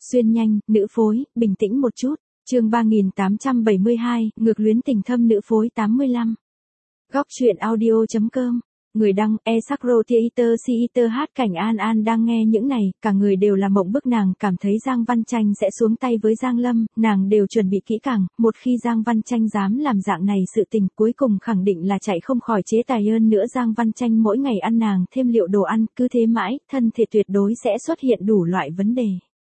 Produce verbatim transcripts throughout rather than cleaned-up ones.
Xuyên nhanh, nữ phối, bình tĩnh một chút. Chương ba nghìn tám trăm bảy mươi hai, ngược luyến tình thâm nữ phối tám mươi lăm. Góc truyện audio chấm com. Người đăng, e Sakro Theater Theater hát Cảnh An An đang nghe những này, cả người đều là mộng bức, nàng cảm thấy Giang Văn Tranh sẽ xuống tay với Giang Lâm, nàng đều chuẩn bị kỹ càng, một khi Giang Văn Tranh dám làm dạng này sự tình cuối cùng khẳng định là chạy không khỏi chế tài. Hơn nữa Giang Văn Tranh mỗi ngày ăn nàng thêm liệu đồ ăn, cứ thế mãi, thân thể tuyệt đối sẽ xuất hiện đủ loại vấn đề.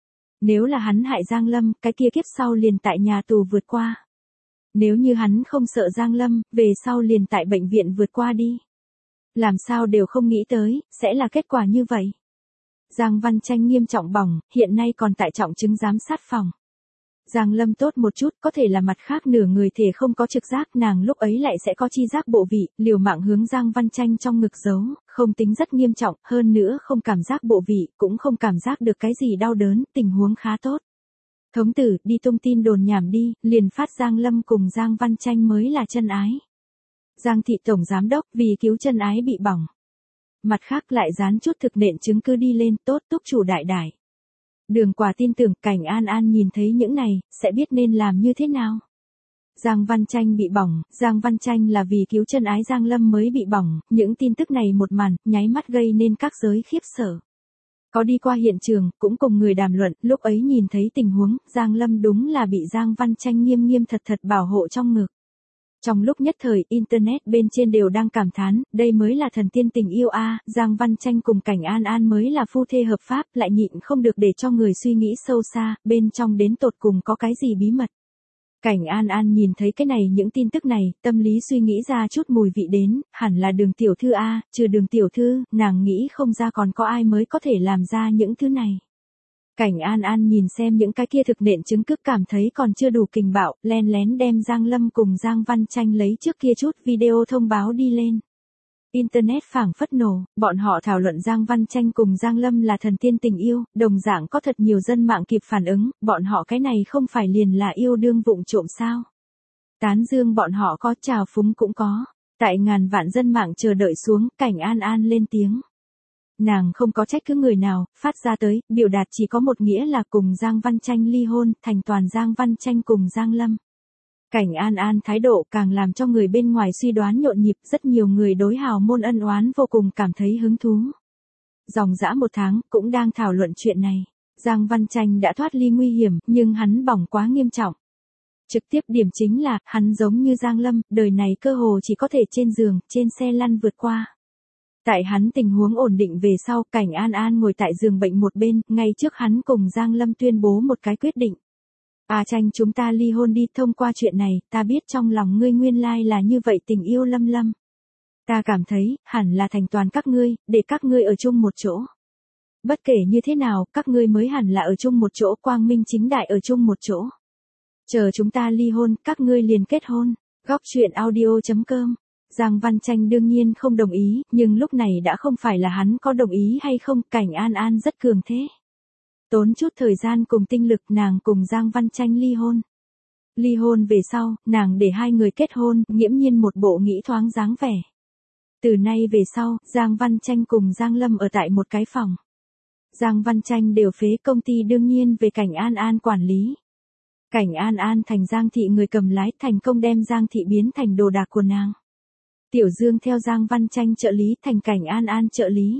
Nếu là hắn hại Giang Lâm, cái kia kiếp sau liền tại nhà tù vượt qua. Nếu như hắn không sợ Giang Lâm, về sau liền tại bệnh viện vượt qua đi. Làm sao đều không nghĩ tới, sẽ là kết quả như vậy. Giang Văn Tranh nghiêm trọng bỏng, hiện nay còn tại trọng chứng giám sát phòng. Giang Lâm tốt một chút, có thể là mặt khác nửa người thể không có trực giác, nàng lúc ấy lại sẽ có chi giác bộ vị, liều mạng hướng Giang Văn Tranh trong ngực giấu, không tính rất nghiêm trọng, hơn nữa không cảm giác bộ vị, cũng không cảm giác được cái gì đau đớn, tình huống khá tốt. Thống tử, đi tung tin đồn nhảm đi, liền phát Giang Lâm cùng Giang Văn Tranh mới là chân ái. Giang thị tổng giám đốc vì cứu chân ái bị bỏng. Mặt khác lại dán chút thực nện chứng cứ đi lên, tốt túc chủ đại đại. Đường Quả tin tưởng Cảnh An An nhìn thấy những này, sẽ biết nên làm như thế nào. Giang Văn Tranh bị bỏng, Giang Văn Tranh là vì cứu chân ái Giang Lâm mới bị bỏng, những tin tức này một màn, nháy mắt gây nên các giới khiếp sợ. Có đi qua hiện trường, cũng cùng người đàm luận, lúc ấy nhìn thấy tình huống, Giang Lâm đúng là bị Giang Văn Tranh nghiêm nghiêm thật thật bảo hộ trong ngực. Trong lúc nhất thời, Internet bên trên đều đang cảm thán, đây mới là thần tiên tình yêu a, à, Giang Văn Tranh cùng Cảnh An An mới là phu thê hợp pháp, lại nhịn không được để cho người suy nghĩ sâu xa, bên trong đến tột cùng có cái gì bí mật. Cảnh An An nhìn thấy cái này những tin tức này, tâm lý suy nghĩ ra chút mùi vị đến, hẳn là Đường tiểu thư a, à, trừ Đường tiểu thư, nàng nghĩ không ra còn có ai mới có thể làm ra những thứ này. Cảnh An An nhìn xem những cái kia thực nện chứng cứ cảm thấy còn chưa đủ kình bạo, len lén đem Giang Lâm cùng Giang Văn Tranh lấy trước kia chút video thông báo đi lên. Internet phảng phất nổ, bọn họ thảo luận Giang Văn Tranh cùng Giang Lâm là thần tiên tình yêu, đồng dạng có thật nhiều dân mạng kịp phản ứng, bọn họ cái này không phải liền là yêu đương vụng trộm sao. Tán dương bọn họ có, trào phúng cũng có. Tại ngàn vạn dân mạng chờ đợi xuống, Cảnh An An lên tiếng. Nàng không có trách cứ người nào, phát ra tới, biểu đạt chỉ có một nghĩa là cùng Giang Văn Tranh ly hôn, thành toàn Giang Văn Tranh cùng Giang Lâm. Cảnh An An thái độ càng làm cho người bên ngoài suy đoán nhộn nhịp, rất nhiều người đối hào môn ân oán vô cùng cảm thấy hứng thú. Dòng dã một tháng, cũng đang thảo luận chuyện này. Giang Văn Tranh đã thoát ly nguy hiểm, nhưng hắn bỏng quá nghiêm trọng. Trực tiếp điểm chính là, hắn giống như Giang Lâm, đời này cơ hồ chỉ có thể trên giường, trên xe lăn vượt qua. Tại hắn tình huống ổn định về sau, Cảnh An An ngồi tại giường bệnh một bên, ngay trước hắn cùng Giang Lâm tuyên bố một cái quyết định. À Tranh, chúng ta ly hôn đi, thông qua chuyện này, ta biết trong lòng ngươi nguyên lai là như vậy tình yêu Lâm Lâm. Ta cảm thấy, hẳn là thành toàn các ngươi, để các ngươi ở chung một chỗ. Bất kể như thế nào, các ngươi mới hẳn là ở chung một chỗ, quang minh chính đại ở chung một chỗ. Chờ chúng ta ly hôn, các ngươi liền kết hôn. Góc truyện audio chấm com. Giang Văn Tranh đương nhiên không đồng ý, nhưng lúc này đã không phải là hắn có đồng ý hay không, Cảnh An An rất cường thế. Tốn chút thời gian cùng tinh lực, nàng cùng Giang Văn Tranh ly hôn. Ly hôn về sau, nàng để hai người kết hôn, nghiễm nhiên một bộ nghĩ thoáng dáng vẻ. Từ nay về sau, Giang Văn Tranh cùng Giang Lâm ở tại một cái phòng. Giang Văn Tranh đều phế công ty đương nhiên về Cảnh An An quản lý. Cảnh An An thành Giang thị người cầm lái, thành công đem Giang thị biến thành đồ đạc của nàng. Tiểu Dương theo Giang Văn Tranh trợ lý, thành Cảnh An An trợ lý.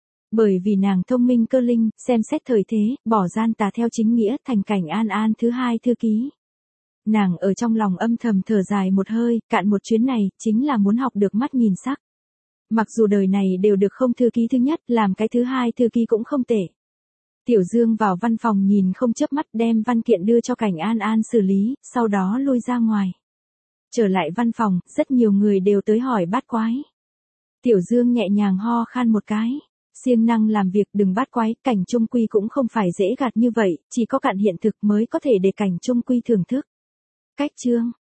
Bởi vì nàng thông minh cơ linh, xem xét thời thế, bỏ gian tà theo chính nghĩa, thành Cảnh An An thứ hai thư ký. Nàng ở trong lòng âm thầm thở dài một hơi, cạn một chuyến này, chính là muốn học được mắt nhìn sắc. Mặc dù đời này đều được không thư ký thứ nhất, làm cái thứ hai thư ký cũng không tệ. Tiểu Dương vào văn phòng nhìn không chớp mắt, đem văn kiện đưa cho Cảnh An An xử lý, sau đó lui ra ngoài. Trở lại văn phòng, rất nhiều người đều tới hỏi bát quái. Tiểu Dương nhẹ nhàng ho khan một cái. Siêng năng làm việc, đừng bát quái, Cảnh Trung Quy cũng không phải dễ gạt như vậy, chỉ có cạn hiện thực mới có thể để Cảnh Trung Quy thưởng thức. Cách chương.